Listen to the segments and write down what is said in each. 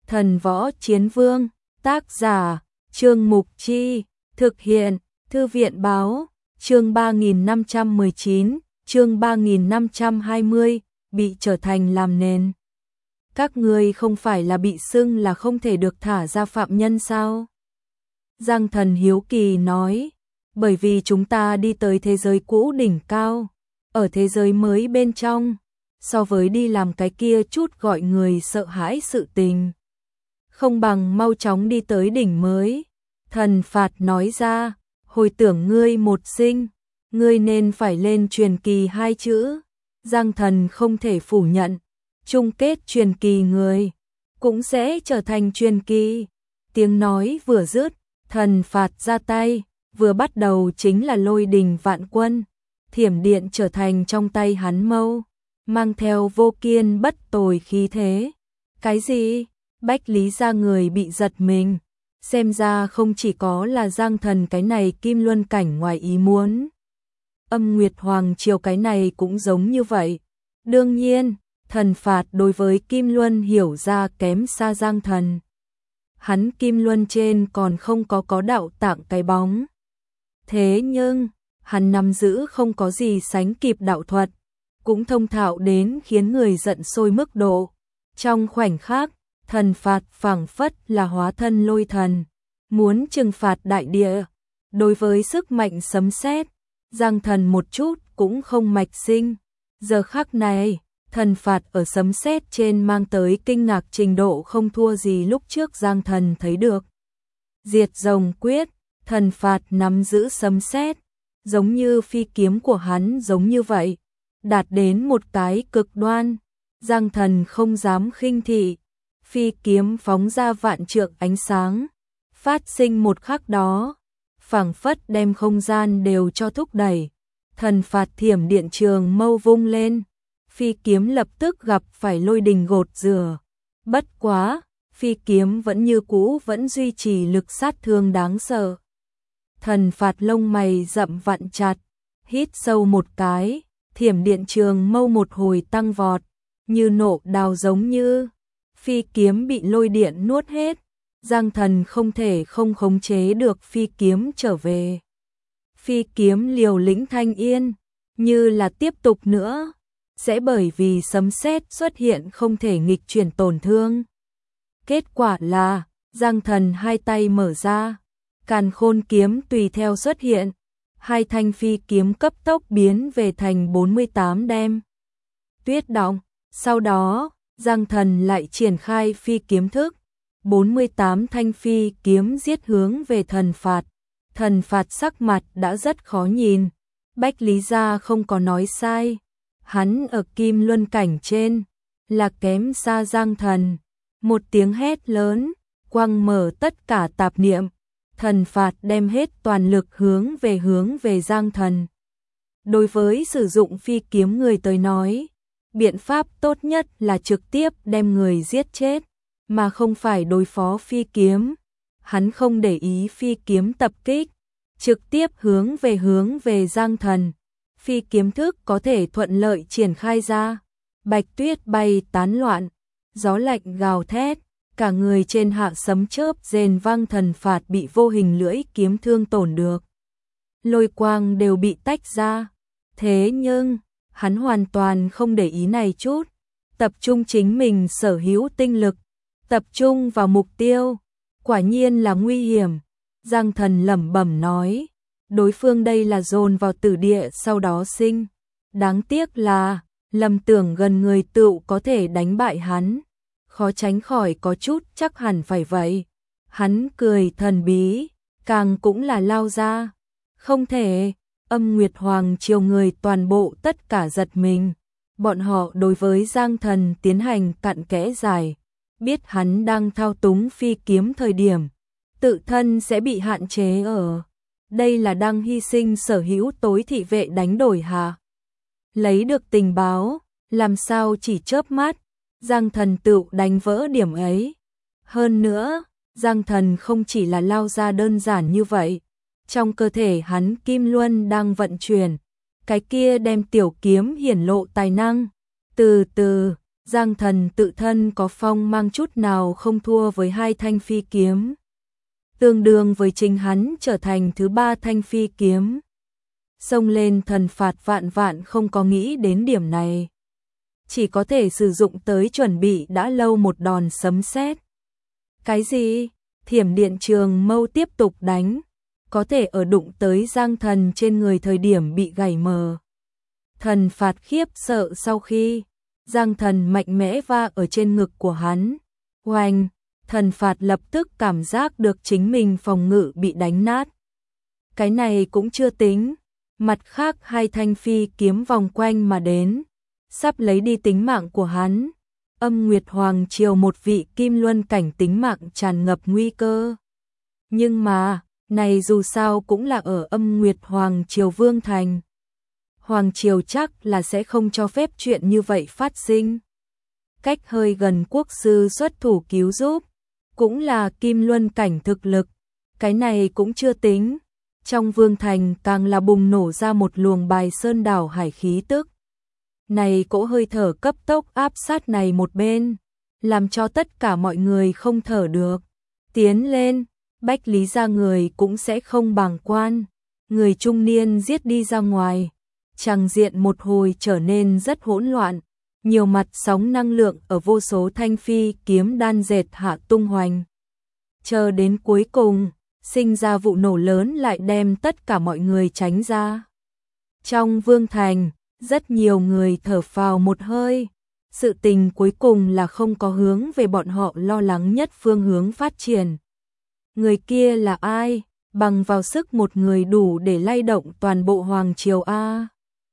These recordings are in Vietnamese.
Thần Võ Chiến Vương, tác giả, Trương Mục Chi, thực hiện, Thư viện Báo, chương 3519, chương 3520, bị trở thành làm nền. Các ngươi không phải là bị xưng là không thể được thả ra phạm nhân sao? Giang Thần hiếu kỳ nói, bởi vì chúng ta đi tới thế giới cũ đỉnh cao, ở thế giới mới bên trong, so với đi làm cái kia chút gọi người sợ hãi sự tình. Không bằng mau chóng đi tới đỉnh mới. Thần Phạt nói ra, hồi tưởng ngươi một sinh, ngươi nên phải lên truyền kỳ 2 chữ. Giang Thần không thể phủ nhận, chung kết truyền kỳ người, cũng sẽ trở thành truyền kỳ. Tiếng nói vừa dứt, Thần Phạt ra tay, vừa bắt đầu chính là lôi đình vạn quân. Thiểm điện trở thành trong tay hắn mâu, mang theo vô kiên bất tồi khí thế. Cái gì? Bách Lý gia người bị giật mình, xem ra không chỉ có là Giang Thần cái này kim luân cảnh ngoài ý muốn. Âm Nguyệt Hoàng Triều cái này cũng giống như vậy. Đương nhiên, Thần Phạt đối với kim luân hiểu ra kém xa Giang Thần. Hắn kim luân trên còn không có đạo tạng cái bóng. Thế nhưng, hắn nắm giữ không có gì sánh kịp đạo thuật, cũng thông thạo đến khiến người giận sôi mức độ. Trong khoảnh khắc, Thần Phạt phảng phất là hóa thân lôi thần, muốn trừng phạt đại địa. Đối với sức mạnh sấm sét, Giang Thần một chút cũng không mạch sinh. Giờ khắc này, Thần Phạt ở sấm sét trên mang tới kinh ngạc trình độ không thua gì lúc trước Giang Thần thấy được. Diệt rồng quyết, Thần Phạt nắm giữ sấm sét, giống như phi kiếm của hắn giống như vậy, đạt đến một cái cực đoan. Giang Thần không dám khinh thị, phi kiếm phóng ra vạn trượng ánh sáng, phát sinh một khắc đó, phảng phất đem không gian đều cho thúc đẩy. Thần Phạt thiểm điện trường mâu vung lên, phi kiếm lập tức gặp phải lôi đình gột rửa. Bất quá, phi kiếm vẫn như cũ vẫn duy trì lực sát thương đáng sợ. Thần Phạt lông mày rậm vặn chặt, hít sâu một cái, thiểm điện trường mâu một hồi tăng vọt, như nộ đào giống như. Phi kiếm bị lôi điện nuốt hết, Giang Thần không thể không khống chế được phi kiếm trở về. Phi kiếm liều lĩnh thanh yên, như là tiếp tục nữa, sẽ bởi vì sấm sét xuất hiện không thể nghịch chuyển tổn thương. Kết quả là, Giang Thần hai tay mở ra, Càn Khôn kiếm tùy theo xuất hiện, hai thanh phi kiếm cấp tốc biến về thành 48 đem. Tuyết động, sau đó, Giang Thần lại triển khai phi kiếm thức, 48 thanh phi kiếm giết hướng về Thần Phạt. Thần Phạt sắc mặt đã rất khó nhìn, Bách Lý gia không có nói sai, hắn ở kim luân cảnh trên, là kém xa Giang Thần. Một tiếng hét lớn, quăng mở tất cả tạp niệm, Thần Phạt đem hết toàn lực hướng về Giang Thần. Đối với sử dụng phi kiếm người tới nói, biện pháp tốt nhất là trực tiếp đem người giết chết, mà không phải đối phó phi kiếm. Hắn không để ý phi kiếm tập kích, trực tiếp hướng về Giang Thần. Phi kiếm thức có thể thuận lợi triển khai ra, bạch tuyết bay tán loạn, gió lạnh gào thét, cả người trên hạ sấm chớp rền vang. Thần Phạt bị vô hình lưỡi kiếm thương tổn được, lôi quang đều bị tách ra. Thế nhưng, hắn hoàn toàn không để ý này chút, tập trung chính mình sở hữu tinh lực, tập trung vào mục tiêu. Quả nhiên là nguy hiểm, Giang Thần lẩm bẩm nói, đối phương đây là dồn vào tử địa sau đó sinh. Đáng tiếc là, lầm tưởng gần người tựu có thể đánh bại hắn, khó tránh khỏi có chút chắc hẳn phải vậy. Hắn cười thần bí, càng cũng là lao ra. Không thể. Âm Nguyệt Hoàng Triều người toàn bộ tất cả giật mình, bọn họ đối với Giang Thần tiến hành cặn kẽ giải, biết hắn đang thao túng phi kiếm thời điểm, tự thân sẽ bị hạn chế ở. Đây là đang hy sinh sở hữu tối thị vệ đánh đổi hả? Lấy được tình báo, làm sao chỉ chớp mắt, Giang Thần tựu đánh vỡ điểm ấy. Hơn nữa, Giang Thần không chỉ là lao ra đơn giản như vậy. Trong cơ thể hắn kim luân đang vận chuyển, cái kia đem tiểu kiếm hiển lộ tài năng. Từ từ, Giang Thần tự thân có phong mang chút nào không thua với 2 thanh phi kiếm, tương đương với chính hắn trở thành thứ 3 thanh phi kiếm. Xông lên thần phạt vạn vạn không có nghĩ đến điểm này, chỉ có thể sử dụng tới chuẩn bị đã lâu một đòn sấm sét. Cái gì? Thiểm điện trường mâu tiếp tục đánh, có thể ở đụng tới Giang Thần trên người thời điểm bị gãy mờ. Thần phạt khiếp sợ sau khi Giang Thần mạnh mẽ va ở trên ngực của hắn. Oanh, thần phạt lập tức cảm giác được chính mình phòng ngự bị đánh nát. Cái này cũng chưa tính, mặt khác 2 thanh phi kiếm vòng quanh mà đến, sắp lấy đi tính mạng của hắn. Âm Nguyệt Hoàng Triều một vị kim luân cảnh tính mạng tràn ngập nguy cơ. Nhưng mà, này dù sao cũng là ở Âm Nguyệt Hoàng Triều Vương Thành. Hoàng Triều chắc là sẽ không cho phép chuyện như vậy phát sinh. Cách hơi gần quốc sư xuất thủ cứu giúp, cũng là kim luân cảnh thực lực, cái này cũng chưa tính. Trong Vương Thành càng là bùng nổ ra một luồng bài sơn đảo hải khí tức. Này cỗ hơi thở cấp tốc áp sát này một bên, làm cho tất cả mọi người không thở được. Tiến lên, Bách Lý gia người cũng sẽ không bàng quan. Người trung niên giết đi ra ngoài. Tràng diện một hồi trở nên rất hỗn loạn. Nhiều mặt sóng năng lượng ở vô số thanh phi kiếm đan dệt hạ tung hoành. Chờ đến cuối cùng, sinh ra vụ nổ lớn lại đem tất cả mọi người tránh ra. Trong Vương Thành, rất nhiều người thở phào một hơi. Sự tình cuối cùng là không có hướng về bọn họ lo lắng nhất phương hướng phát triển. Người kia là ai? Bằng vào sức một người đủ để lay động toàn bộ Hoàng Triều A.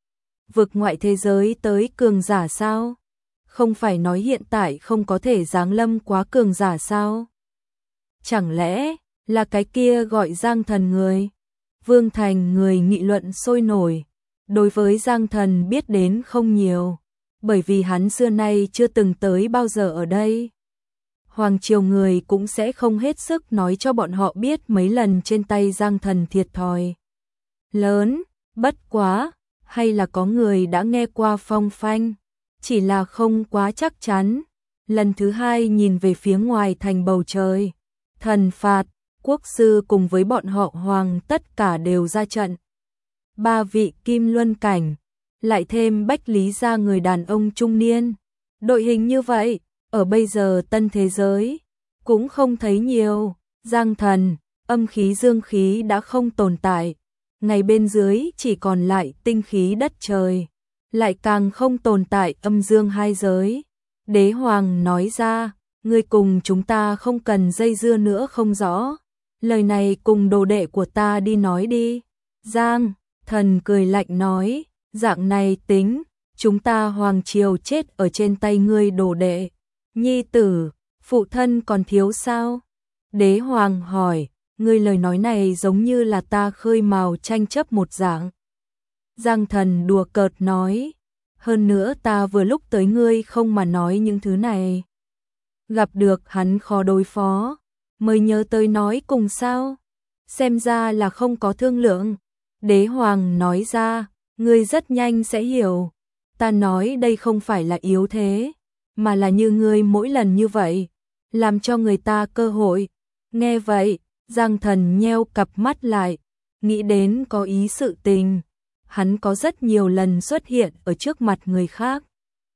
Vực ngoại thế giới tới cường giả sao? Không phải nói hiện tại không có thể giáng lâm quá cường giả sao? Chẳng lẽ là cái kia gọi Giang Thần người? Vương Thành người nghị luận sôi nổi. Đối với Giang Thần biết đến không nhiều, bởi vì hắn xưa nay chưa từng tới bao giờ ở đây. Hoàng Triều người cũng sẽ không hết sức nói cho bọn họ biết mấy lần trên tay Giang Thần thiệt thòi lớn, bất quá, hay là có người đã nghe qua phong phanh, chỉ là không quá chắc chắn. Lần thứ 2 nhìn về phía ngoài thành bầu trời, thần phạt, quốc sư cùng với bọn họ Hoàng tất cả đều ra trận. 3 vị kim luân cảnh, lại thêm Bách Lý gia người đàn ông trung niên. Đội hình như vậy, ở bây giờ tân thế giới, cũng không thấy nhiều. Giang Thần, âm khí dương khí đã không tồn tại. Ngày bên dưới chỉ còn lại tinh khí đất trời. Lại càng không tồn tại âm dương hai giới. Đế Hoàng nói ra, ngươi cùng chúng ta không cần dây dưa nữa không rõ. Lời này cùng đồ đệ của ta đi nói đi. Giang Thần cười lạnh nói, dạng này tính, chúng ta Hoàng Triều chết ở trên tay ngươi đồ đệ. Nhi tử, phụ thân còn thiếu sao? Đế Hoàng hỏi, ngươi lời nói này giống như là ta khơi mào tranh chấp một dạng. Giang Thần đùa cợt nói, hơn nữa ta vừa lúc tới ngươi không mà nói những thứ này. Gặp được hắn khó đối phó, mới nhớ tới nói cùng sao? Xem ra là không có thương lượng. Đế Hoàng nói ra, ngươi rất nhanh sẽ hiểu. Ta nói đây không phải là yếu thế, mà là như ngươi mỗi lần như vậy, làm cho người ta cơ hội. Nghe vậy, Giang Thần nheo cặp mắt lại, nghĩ đến có ý sự tình. Hắn có rất nhiều lần xuất hiện ở trước mặt người khác,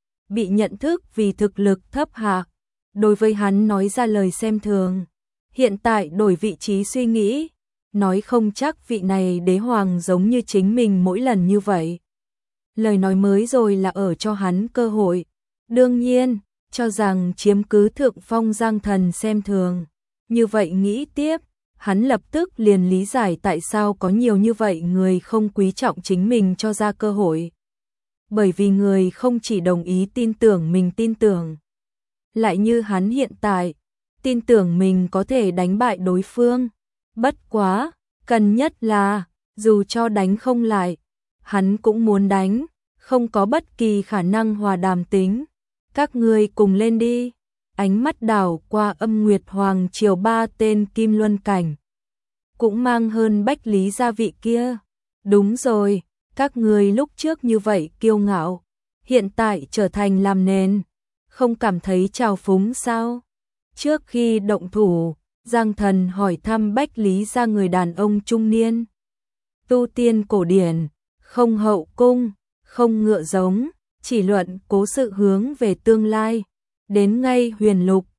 bị nhận thức vì thực lực thấp hạ. Đối với hắn nói ra lời xem thường. Hiện tại đổi vị trí suy nghĩ, nói không chắc vị này đế hoàng giống như chính mình mỗi lần như vậy. Lời nói mới rồi là ở cho hắn cơ hội. Đương nhiên, cho rằng chiếm cứ thượng phong Giang Thần xem thường. Như vậy nghĩ tiếp, hắn lập tức liền lý giải tại sao có nhiều như vậy người không quý trọng chính mình cho ra cơ hội. Bởi vì người không chỉ đồng ý tin tưởng mình tin tưởng. Lại như hắn hiện tại, tin tưởng mình có thể đánh bại đối phương. Bất quá, cần nhất là, dù cho đánh không lại, hắn cũng muốn đánh, không có bất kỳ khả năng hòa đàm tính. Các ngươi cùng lên đi. Ánh mắt đảo qua Âm Nguyệt Hoàng Triều 3 tên kim luân cảnh. Cũng mang hơn Bách Lý gia vị kia. Đúng rồi, các ngươi lúc trước như vậy kiêu ngạo, hiện tại trở thành làm nền. không cảm thấy trào phúng sao? Trước khi động thủ, Giang Thần hỏi thăm Bách Lý ra người đàn ông trung niên. Tu tiên cổ điển, không hậu cung, không ngựa giống, chỉ luận cố sự hướng về tương lai. Đến ngay Huyền Lục,